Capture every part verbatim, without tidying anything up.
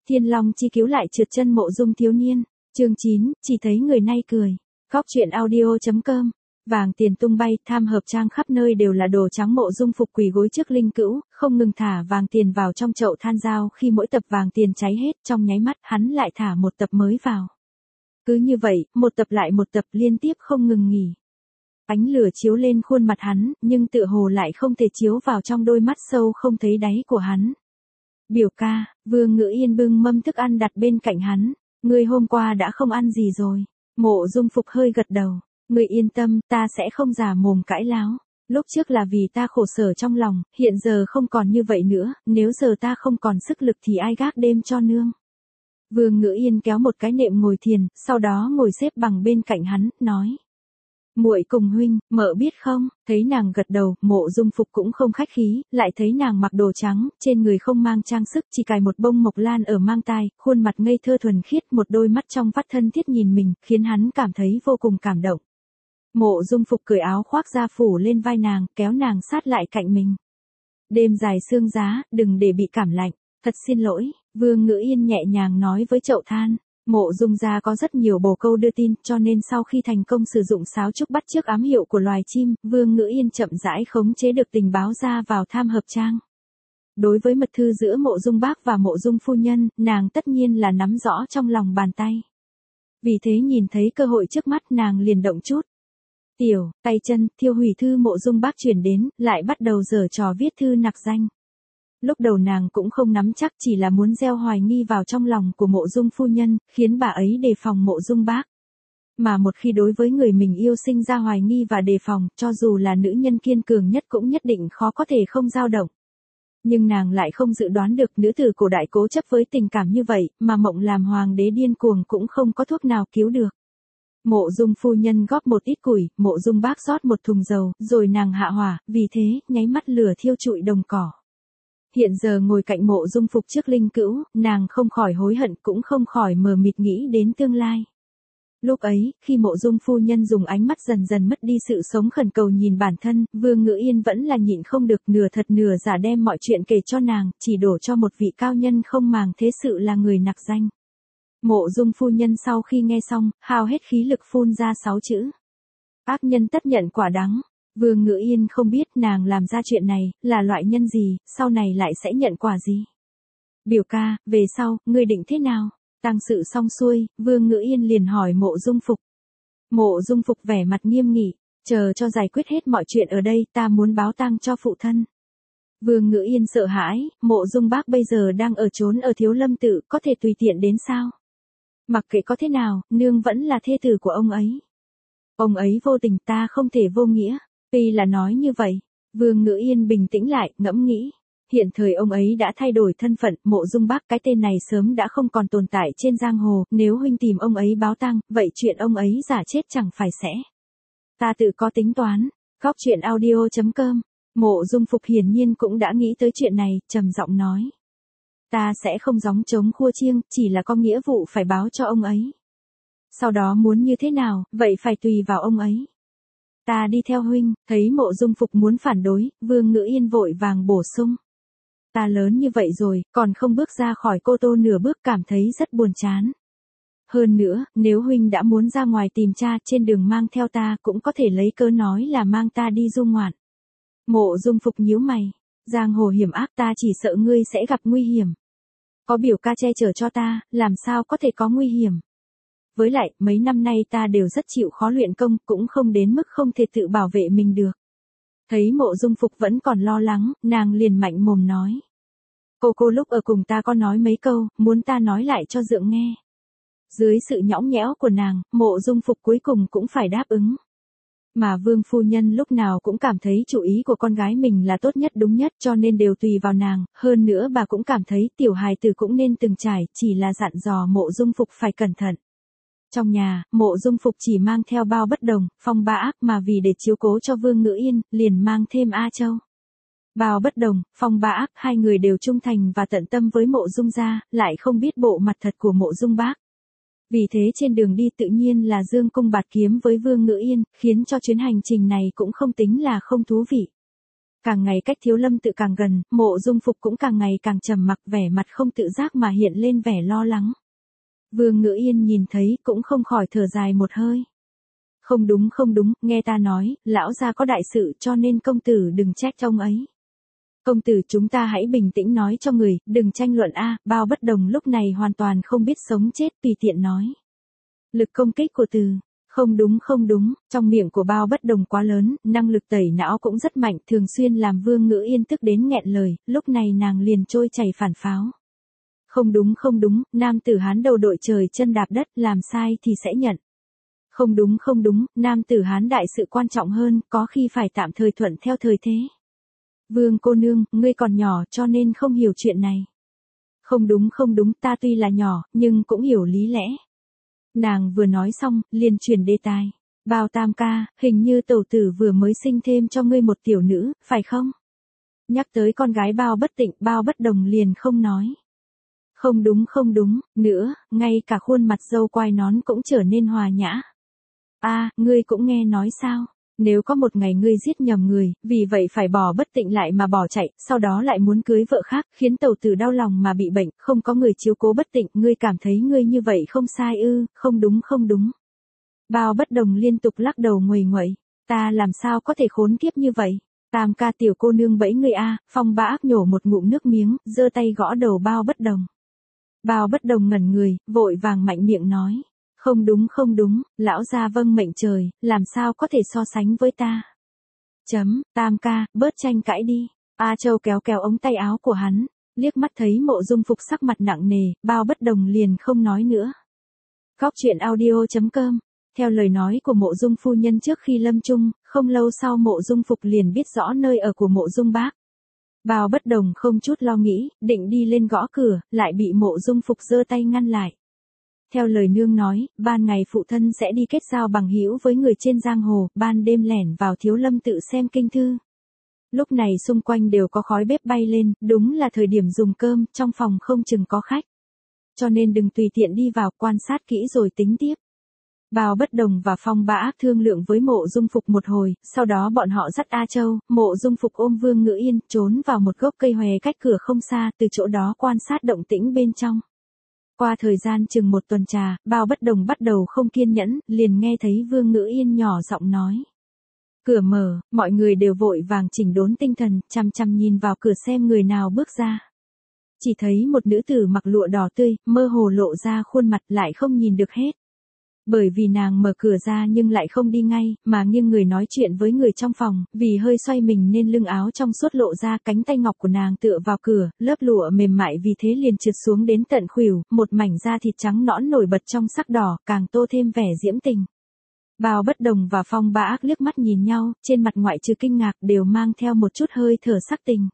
Thiên Long chi cứu lại trượt chân Mộ Dung thiếu niên. Chương chín, chỉ thấy người nay cười. Góc truyện audio chấm com. Vàng tiền tung bay, tham hợp trang khắp nơi đều là đồ trắng. Mộ Dung Phục quỳ gối trước linh cữu, không ngừng thả vàng tiền vào trong chậu than dao. Khi mỗi tập vàng tiền cháy hết, trong nháy mắt hắn lại thả một tập mới vào. Cứ như vậy, một tập lại một tập liên tiếp không ngừng nghỉ. Ánh lửa chiếu lên khuôn mặt hắn, nhưng tựa hồ lại không thể chiếu vào trong đôi mắt sâu không thấy đáy của hắn. Biểu ca, Vương Ngữ Yên bưng mâm thức ăn đặt bên cạnh hắn. Ngươi hôm qua đã không ăn gì rồi. Mộ Dung Phục hơi gật đầu. Ngươi yên tâm, ta sẽ không giả mồm cãi láo. Lúc trước là vì ta khổ sở trong lòng, hiện giờ không còn như vậy nữa, nếu giờ ta không còn sức lực thì ai gác đêm cho nương. Vương Ngữ Yên kéo một cái nệm ngồi thiền, sau đó ngồi xếp bằng bên cạnh hắn, nói. Muội cùng huynh, mợ biết không? Thấy nàng gật đầu, Mộ Dung Phục cũng không khách khí, lại thấy nàng mặc đồ trắng, trên người không mang trang sức, chỉ cài một bông mộc lan ở mang tai, khuôn mặt ngây thơ thuần khiết, một đôi mắt trong vắt thân thiết nhìn mình, khiến hắn cảm thấy vô cùng cảm động. Mộ Dung Phục cởi áo khoác ra phủ lên vai nàng, kéo nàng sát lại cạnh mình. Đêm dài sương giá, đừng để bị cảm lạnh. Thật xin lỗi, Vương Ngữ Yên nhẹ nhàng nói với chậu than. Mộ Dung gia có rất nhiều bồ câu đưa tin, cho nên sau khi thành công sử dụng sáo trúc bắt chước ám hiệu của loài chim, Vương Ngữ Yên chậm rãi khống chế được tình báo ra vào tham hợp trang. Đối với mật thư giữa Mộ Dung bác và Mộ Dung phu nhân, nàng tất nhiên là nắm rõ trong lòng bàn tay. Vì thế nhìn thấy cơ hội trước mắt nàng liền động chút. Tiểu, tay chân, thiêu hủy thư Mộ Dung bác chuyển đến, lại bắt đầu giở trò viết thư nặc danh. Lúc đầu nàng cũng không nắm chắc, chỉ là muốn gieo hoài nghi vào trong lòng của Mộ Dung phu nhân, khiến bà ấy đề phòng Mộ Dung bác. Mà một khi đối với người mình yêu sinh ra hoài nghi và đề phòng, cho dù là nữ nhân kiên cường nhất cũng nhất định khó có thể không dao động. Nhưng nàng lại không dự đoán được nữ tử cổ đại cố chấp với tình cảm như vậy, mà mộng làm hoàng đế điên cuồng cũng không có thuốc nào cứu được. Mộ Dung phu nhân góp một ít củi, Mộ Dung bác rót một thùng dầu, rồi nàng hạ hỏa, vì thế, nháy mắt lửa thiêu trụi đồng cỏ. Hiện giờ ngồi cạnh Mộ Dung Phục trước linh cữu, nàng không khỏi hối hận cũng không khỏi mờ mịt nghĩ đến tương lai. Lúc ấy, khi Mộ Dung phu nhân dùng ánh mắt dần dần mất đi sự sống khẩn cầu nhìn bản thân, Vương Ngữ Yên vẫn là nhịn không được, nửa thật nửa giả đem mọi chuyện kể cho nàng, chỉ đổ cho một vị cao nhân không màng thế sự là người nặc danh. Mộ Dung phu nhân sau khi nghe xong, hao hết khí lực phun ra sáu chữ. Ác nhân tất nhận quả đắng. Vương Ngữ Yên không biết nàng làm ra chuyện này, là loại nhân gì, sau này lại sẽ nhận quả gì. Biểu ca, về sau, ngươi định thế nào? Tang sự xong xuôi, Vương Ngữ Yên liền hỏi Mộ Dung Phục. Mộ Dung Phục vẻ mặt nghiêm nghị, chờ cho giải quyết hết mọi chuyện ở đây, ta muốn báo tang cho phụ thân. Vương Ngữ Yên sợ hãi, Mộ Dung bác bây giờ đang ở trốn ở Thiếu Lâm Tự, có thể tùy tiện đến sao? Mặc kệ có thế nào, nương vẫn là thê tử của ông ấy. Ông ấy vô tình, ta không thể vô nghĩa. Tuy là nói như vậy, Vương Ngữ Yên bình tĩnh lại, ngẫm nghĩ. Hiện thời ông ấy đã thay đổi thân phận, Mộ Dung bác cái tên này sớm đã không còn tồn tại trên giang hồ, nếu huynh tìm ông ấy báo tang, vậy chuyện ông ấy giả chết chẳng phải sẽ. Ta tự có tính toán. Góc truyện audio chấm com. Mộ Dung Phục hiển nhiên cũng đã nghĩ tới chuyện này, trầm giọng nói. Ta sẽ không gióng trống khua chiêng, chỉ là có nghĩa vụ phải báo cho ông ấy. Sau đó muốn như thế nào, vậy phải tùy vào ông ấy. Ta đi theo huynh. Thấy Mộ Dung Phục muốn phản đối, Vương Ngữ Yên vội vàng bổ sung. Ta lớn như vậy rồi, còn không bước ra khỏi Cô Tô nửa bước, cảm thấy rất buồn chán. Hơn nữa, nếu huynh đã muốn ra ngoài tìm cha, trên đường mang theo ta cũng có thể lấy cớ nói là mang ta đi du ngoạn. Mộ Dung Phục nhíu mày. Giang hồ hiểm ác, ta chỉ sợ ngươi sẽ gặp nguy hiểm. Có biểu ca che chở cho ta, làm sao có thể có nguy hiểm. Với lại, mấy năm nay ta đều rất chịu khó luyện công, cũng không đến mức không thể tự bảo vệ mình được. Thấy Mộ Dung Phục vẫn còn lo lắng, nàng liền mạnh mồm nói. Cô cô lúc ở cùng ta có nói mấy câu, muốn ta nói lại cho Dượng nghe. Dưới sự nhõng nhẽo của nàng, Mộ Dung Phục cuối cùng cũng phải đáp ứng. Mà Vương phu nhân lúc nào cũng cảm thấy chủ ý của con gái mình là tốt nhất đúng nhất, cho nên đều tùy vào nàng, hơn nữa bà cũng cảm thấy tiểu hài tử cũng nên từng trải, chỉ là dặn dò Mộ Dung Phục phải cẩn thận. Trong nhà, Mộ Dung Phục chỉ mang theo Bao Bất Đồng, Phong Ba Ác, mà vì để chiếu cố cho Vương Ngữ Yên, liền mang thêm A Châu. Bao Bất Đồng, Phong Ba Ác, hai người đều trung thành và tận tâm với Mộ Dung gia, lại không biết bộ mặt thật của Mộ Dung bác. Vì thế trên đường đi tự nhiên là dương cung bạt kiếm với Vương Ngữ Yên, khiến cho chuyến hành trình này cũng không tính là không thú vị. Càng ngày cách Thiếu Lâm Tự càng gần, Mộ Dung Phục cũng càng ngày càng trầm mặc, vẻ mặt không tự giác mà hiện lên vẻ lo lắng. Vương Ngữ Yên nhìn thấy cũng không khỏi thở dài một hơi. Không đúng không đúng, nghe ta nói, lão gia có đại sự cho nên công tử đừng trách ông ấy. Công tử chúng ta hãy bình tĩnh nói cho người, đừng tranh luận a. Bao Bất Đồng lúc này hoàn toàn không biết sống chết, tùy tiện nói. Lực công kích của từ, không đúng không đúng, trong miệng của Bao Bất Đồng quá lớn, năng lực tẩy não cũng rất mạnh, thường xuyên làm Vương Ngữ Yên tức đến nghẹn lời, lúc này nàng liền trôi chảy phản pháo. Không đúng không đúng, nam tử Hán đầu đội trời chân đạp đất, làm sai thì sẽ nhận. Không đúng không đúng, nam tử Hán đại sự quan trọng hơn, có khi phải tạm thời thuận theo thời thế. Vương cô nương, ngươi còn nhỏ cho nên không hiểu chuyện này. Không đúng không đúng, ta tuy là nhỏ, nhưng cũng hiểu lý lẽ. Nàng vừa nói xong, liền chuyển đề tài. Bao tam ca, hình như tẩu tử vừa mới sinh thêm cho ngươi một tiểu nữ, phải không? Nhắc tới con gái Bao Bất Tịnh, Bao Bất Đồng liền không nói. Không đúng không đúng, nữa, ngay cả khuôn mặt râu quai nón cũng trở nên hòa nhã. A, ngươi cũng nghe nói sao? Nếu có một ngày ngươi giết nhầm người, vì vậy phải bỏ Bất Tịnh lại mà bỏ chạy, sau đó lại muốn cưới vợ khác, khiến tẩu tử đau lòng mà bị bệnh, không có người chiếu cố Bất Tịnh, ngươi cảm thấy ngươi như vậy không sai ư? Không đúng không đúng. Bao Bất Đồng liên tục lắc đầu nguầy nguậy, ta làm sao có thể khốn kiếp như vậy? Tam ca tiểu cô nương bẫy ngươi a. Phong Bá Ác nhổ một ngụm nước miếng, giơ tay gõ đầu Bao Bất Đồng. Bao Bất Đồng ngẩn người, vội vàng mạnh miệng nói. Không đúng không đúng, lão gia vâng mệnh trời, làm sao có thể so sánh với ta. Chấm, tam ca, bớt tranh cãi đi. A Châu kéo kéo ống tay áo của hắn, liếc mắt thấy Mộ Dung Phục sắc mặt nặng nề, Bao Bất Đồng liền không nói nữa. Góc truyện audio chấm com. Theo lời nói của Mộ Dung phu nhân trước khi lâm chung, không lâu sau Mộ Dung Phục liền biết rõ nơi ở của Mộ Dung Bác. Bao Bất Đồng không chút lo nghĩ, định đi lên gõ cửa, lại bị Mộ Dung Phục giơ tay ngăn lại. Theo lời nương nói, ban ngày phụ thân sẽ đi kết giao bằng hữu với người trên giang hồ, ban đêm lẻn vào Thiếu Lâm Tự xem kinh thư. Lúc này xung quanh đều có khói bếp bay lên, đúng là thời điểm dùng cơm, trong phòng không chừng có khách. Cho nên đừng tùy tiện đi vào, quan sát kỹ rồi tính tiếp. Bao Bất Đồng và Phong Bá Ác thương lượng với Mộ Dung Phục một hồi, sau đó bọn họ dắt A Châu, Mộ Dung Phục ôm Vương Ngữ Yên, trốn vào một gốc cây hòe cách cửa không xa, từ chỗ đó quan sát động tĩnh bên trong. Qua thời gian chừng một tuần trà, Bao Bất Đồng bắt đầu không kiên nhẫn, liền nghe thấy Vương Ngữ Yên nhỏ giọng nói. Cửa mở, mọi người đều vội vàng chỉnh đốn tinh thần, chăm chăm nhìn vào cửa xem người nào bước ra. Chỉ thấy một nữ tử mặc lụa đỏ tươi, mơ hồ lộ ra khuôn mặt lại không nhìn được hết. Bởi vì nàng mở cửa ra nhưng lại không đi ngay, mà nghiêng người nói chuyện với người trong phòng, vì hơi xoay mình nên lưng áo trong suốt lộ ra, cánh tay ngọc của nàng tựa vào cửa, lớp lụa mềm mại vì thế liền trượt xuống đến tận khuỷu, một mảnh da thịt trắng nõn nổi bật trong sắc đỏ, càng tô thêm vẻ diễm tình. Bao Bất Đồng và Phong Bá Ác liếc mắt nhìn nhau, trên mặt ngoại trừ kinh ngạc đều mang theo một chút hơi thở sắc tình.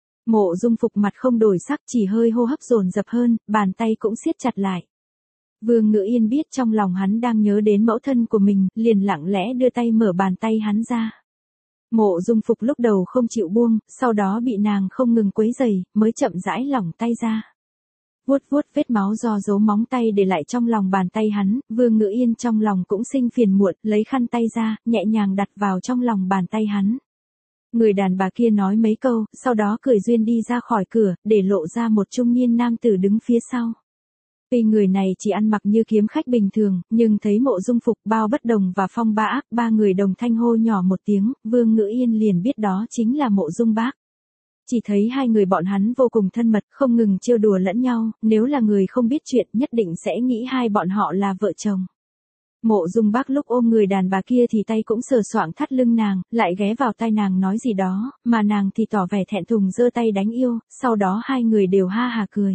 Mộ Dung Phục mặt không đổi sắc, chỉ hơi hô hấp dồn dập hơn, bàn tay cũng siết chặt lại. Vương Ngữ Yên biết trong lòng hắn đang nhớ đến mẫu thân của mình, liền lặng lẽ đưa tay mở bàn tay hắn ra. Mộ Dung Phục lúc đầu không chịu buông, sau đó bị nàng không ngừng quấy rầy, mới chậm rãi lỏng tay ra. Vuốt vuốt vết máu do dấu móng tay để lại trong lòng bàn tay hắn, Vương Ngữ Yên trong lòng cũng sinh phiền muộn, lấy khăn tay ra, nhẹ nhàng đặt vào trong lòng bàn tay hắn. Người đàn bà kia nói mấy câu, sau đó cười duyên đi ra khỏi cửa, để lộ ra một trung niên nam tử đứng phía sau. Tuy người này chỉ ăn mặc như kiếm khách bình thường, nhưng thấy Mộ Dung Phục, Bao Bất Đồng và Phong Bá Ác, ba người đồng thanh hô nhỏ một tiếng, Vương Ngữ Yên liền biết đó chính là Mộ Dung Bác. Chỉ thấy hai người bọn hắn vô cùng thân mật, không ngừng trêu đùa lẫn nhau, nếu là người không biết chuyện nhất định sẽ nghĩ hai bọn họ là vợ chồng. Mộ Dung Bác lúc ôm người đàn bà kia thì tay cũng sờ soạng thắt lưng nàng, lại ghé vào tai nàng nói gì đó, mà nàng thì tỏ vẻ thẹn thùng giơ tay đánh yêu, sau đó hai người đều ha hà cười.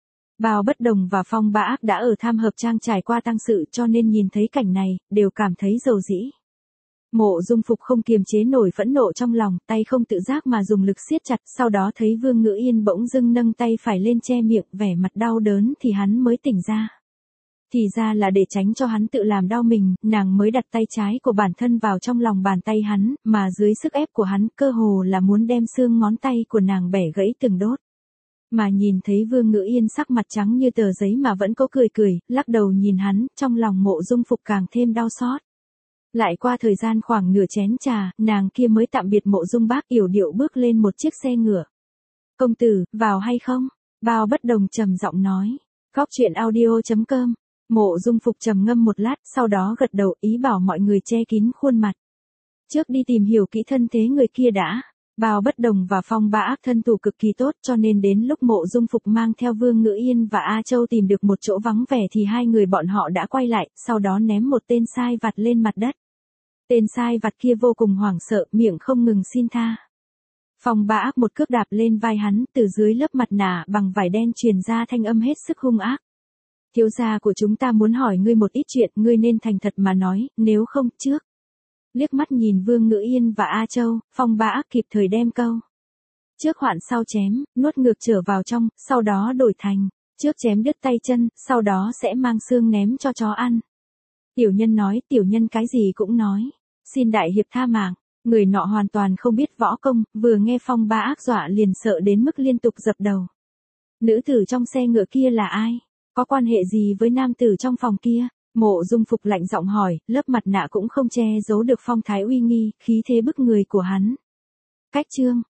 Bao Bất Đồng và Phong Bá Ác đã ở Tham Hợp Trang trải qua tang sự cho nên nhìn thấy cảnh này, đều cảm thấy dầu dĩ. Mộ Dung Phục không kiềm chế nổi phẫn nộ trong lòng, tay không tự giác mà dùng lực siết chặt, sau đó thấy Vương Ngữ Yên bỗng dưng nâng tay phải lên che miệng, vẻ mặt đau đớn thì hắn mới tỉnh ra. Thì ra là để tránh cho hắn tự làm đau mình, nàng mới đặt tay trái của bản thân vào trong lòng bàn tay hắn, mà dưới sức ép của hắn cơ hồ là muốn đem xương ngón tay của nàng bẻ gãy từng đốt. Mà nhìn thấy Vương Ngữ Yên sắc mặt trắng như tờ giấy mà vẫn có cười cười, lắc đầu nhìn hắn, trong lòng Mộ Dung Phục càng thêm đau xót. Lại qua thời gian khoảng nửa chén trà, nàng kia mới tạm biệt Mộ Dung Bác, yểu điệu bước lên một chiếc xe ngựa. Công tử, vào hay không? Bao Bất Đồng trầm giọng nói. Góc truyện audio chấm com. Mộ Dung Phục trầm ngâm một lát, sau đó gật đầu ý bảo mọi người che kín khuôn mặt. Trước đi tìm hiểu kỹ thân thế người kia đã. Bao Bất Đồng và Phong Bá Ác thân thủ cực kỳ tốt, cho nên đến lúc Mộ Dung Phục mang theo Vương Ngữ Yên và A Châu tìm được một chỗ vắng vẻ thì hai người bọn họ đã quay lại, sau đó ném một tên sai vặt lên mặt đất. Tên sai vặt kia vô cùng hoảng sợ, miệng không ngừng xin tha. Phong Bá Ác một cước đạp lên vai hắn, từ dưới lớp mặt nạ bằng vải đen truyền ra thanh âm hết sức hung ác. Thiếu gia của chúng ta muốn hỏi ngươi một ít chuyện, ngươi nên thành thật mà nói, nếu không, trước. Liếc mắt nhìn Vương Ngữ Yên và A Châu, Phong Bá Ác kịp thời đem câu. Trước hoạn sau chém, nuốt ngược trở vào trong, sau đó đổi thành, trước chém đứt tay chân, sau đó sẽ mang xương ném cho chó ăn. Tiểu nhân nói, tiểu nhân cái gì cũng nói. Xin đại hiệp tha mạng. Người nọ hoàn toàn không biết võ công, vừa nghe Phong Bá Ác dọa liền sợ đến mức liên tục dập đầu. Nữ tử trong xe ngựa kia là ai? Có quan hệ gì với nam tử trong phòng kia? Mộ Dung Phục lạnh giọng hỏi, lớp mặt nạ cũng không che giấu được phong thái uy nghi, khí thế bức người của hắn. Cách chương,